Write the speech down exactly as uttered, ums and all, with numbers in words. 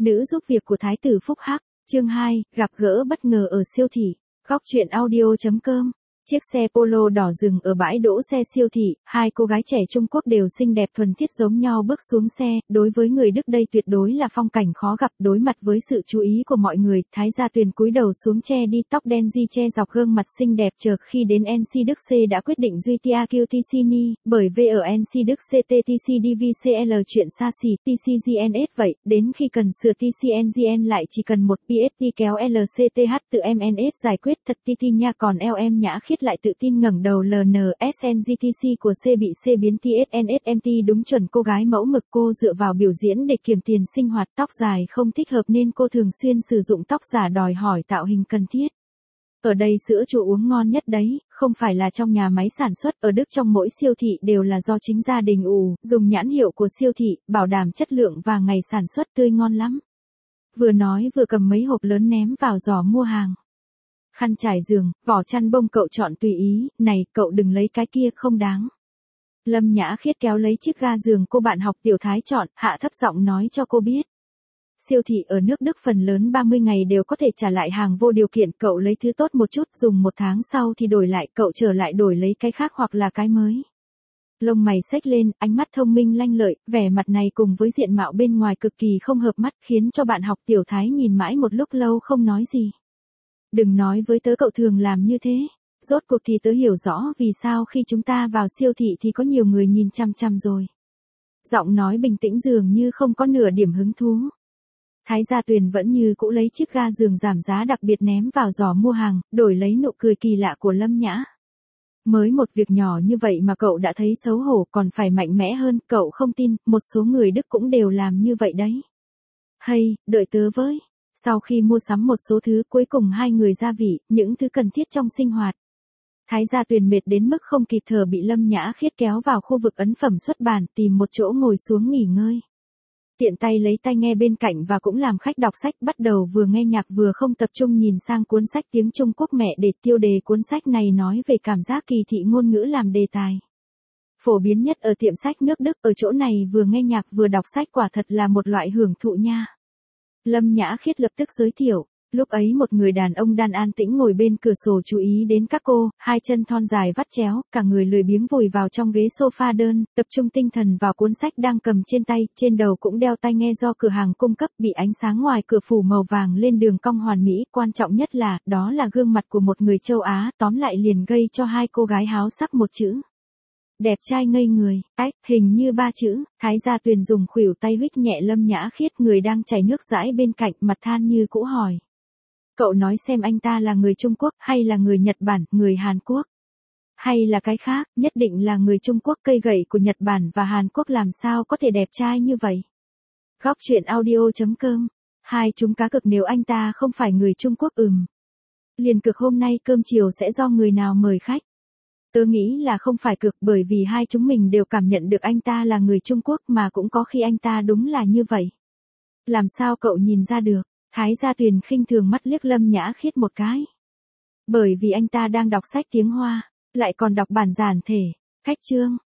Nữ giúp việc của Thái tử Phúc Hắc, chương hai, gặp gỡ bất ngờ ở siêu thị. Góc truyện audio.com. Chiếc xe Polo đỏ dừng ở bãi đỗ xe siêu thị, hai cô gái trẻ Trung Quốc đều xinh đẹp thuần khiết giống nhau bước xuống xe, đối với người Đức đây tuyệt đối là phong cảnh khó gặp. Đối mặt với sự chú ý của mọi người, Thái Gia Tuyền cúi đầu xuống che đi tóc đen di che dọc gương mặt xinh đẹp. Chờ khi đến en xê Đức C đã quyết định duy tia kiu tê xê ni, bởi vì ở en xê Đức C tê tê xê đê vê xê lờ chuyện xa xỉ, tê xê giê en ét vậy, đến khi cần sửa tê xê en giê en lại chỉ cần một pê ét tê kéo lờ xê tê hát tự em en ét giải quyết thật ti ti nha. Còn eo em Nhã Khiết lại tự tin ngẩng đầu lờ en ét en giê tê xê của C bị C biến tê ét en ét em tê đúng chuẩn cô gái mẫu mực. Cô dựa vào biểu diễn để kiếm tiền sinh hoạt, tóc dài không thích hợp nên cô thường xuyên sử dụng tóc giả đòi hỏi tạo hình cần thiết. Ở đây sữa chua uống ngon nhất đấy, không phải là trong nhà máy sản xuất, ở Đức trong mỗi siêu thị đều là do chính gia đình ủ, dùng nhãn hiệu của siêu thị, bảo đảm chất lượng và ngày sản xuất tươi ngon lắm. Vừa nói vừa cầm mấy hộp lớn ném vào giỏ mua hàng. Khăn trải giường, vỏ chăn bông cậu chọn tùy ý, này cậu đừng lấy cái kia không đáng. Lâm Nhã Khiết kéo lấy chiếc ga giường cô bạn học Tiểu Thái chọn, hạ thấp giọng nói cho cô biết. Siêu thị ở nước Đức phần lớn ba mươi ngày đều có thể trả lại hàng vô điều kiện, cậu lấy thứ tốt một chút, dùng một tháng sau thì đổi lại, cậu trở lại đổi lấy cái khác hoặc là cái mới. Lông mày xếch lên, ánh mắt thông minh lanh lợi, vẻ mặt này cùng với diện mạo bên ngoài cực kỳ không hợp mắt khiến cho bạn học Tiểu Thái nhìn mãi một lúc lâu không nói gì. Đừng nói với tớ cậu thường làm như thế, rốt cuộc thì tớ hiểu rõ vì sao khi chúng ta vào siêu thị thì có nhiều người nhìn chăm chăm rồi. Giọng nói bình tĩnh dường như không có nửa điểm hứng thú. Thái Gia Tuyền vẫn như cũ lấy chiếc ga giường giảm giá đặc biệt ném vào giỏ mua hàng, đổi lấy nụ cười kỳ lạ của Lâm Nhã. Mới một việc nhỏ như vậy mà cậu đã thấy xấu hổ, còn phải mạnh mẽ hơn, cậu không tin, một số người Đức cũng đều làm như vậy đấy. Hay, đợi tớ với. Sau khi mua sắm một số thứ cuối cùng hai người gia vị, những thứ cần thiết trong sinh hoạt. Thái Gia Tuyền mệt đến mức không kịp thở bị Lâm Nhã Khiết kéo vào khu vực ấn phẩm xuất bản tìm một chỗ ngồi xuống nghỉ ngơi. Tiện tay lấy tai nghe bên cạnh và cũng làm khách đọc sách, bắt đầu vừa nghe nhạc vừa không tập trung nhìn sang cuốn sách tiếng Trung Quốc mẹ để tiêu đề cuốn sách này nói về cảm giác kỳ thị ngôn ngữ làm đề tài. Phổ biến nhất ở tiệm sách nước Đức, ở chỗ này vừa nghe nhạc vừa đọc sách quả thật là một loại hưởng thụ nha. Lâm Nhã Khiết lập tức giới thiệu, lúc ấy một người đàn ông đàn an tĩnh ngồi bên cửa sổ chú ý đến các cô, hai chân thon dài vắt chéo, cả người lười biếng vùi vào trong ghế sofa đơn, tập trung tinh thần vào cuốn sách đang cầm trên tay, trên đầu cũng đeo tai nghe do cửa hàng cung cấp, bị ánh sáng ngoài cửa phủ màu vàng lên đường cong hoàn mỹ, quan trọng nhất là, đó là gương mặt của một người châu Á, tóm lại liền gây cho hai cô gái háo sắc một chữ. Đẹp trai ngây người, ách, hình như ba chữ. Thái Gia Tuyền dùng khuỷu tay huých nhẹ Lâm Nhã Khiết, người đang chảy nước dãi bên cạnh, mặt than như cũ hỏi. Cậu nói xem anh ta là người Trung Quốc, hay là người Nhật Bản, người Hàn Quốc? Hay là cái khác, nhất định là người Trung Quốc, cây gậy của Nhật Bản và Hàn Quốc làm sao có thể đẹp trai như vậy? Góc truyện audio.com. Hai chúng cá cực nếu anh ta không phải người Trung Quốc ừm. Liền cực hôm nay cơm chiều sẽ do người nào mời khách? Tớ nghĩ là không phải cực, bởi vì hai chúng mình đều cảm nhận được anh ta là người Trung Quốc, mà cũng có khi anh ta đúng là như vậy. Làm sao cậu nhìn ra được? Thái Gia Tuyền khinh thường mắt liếc Lâm Nhã Khiết một cái. Bởi vì anh ta đang đọc sách tiếng Hoa, lại còn đọc bản giản thể. Khách chương,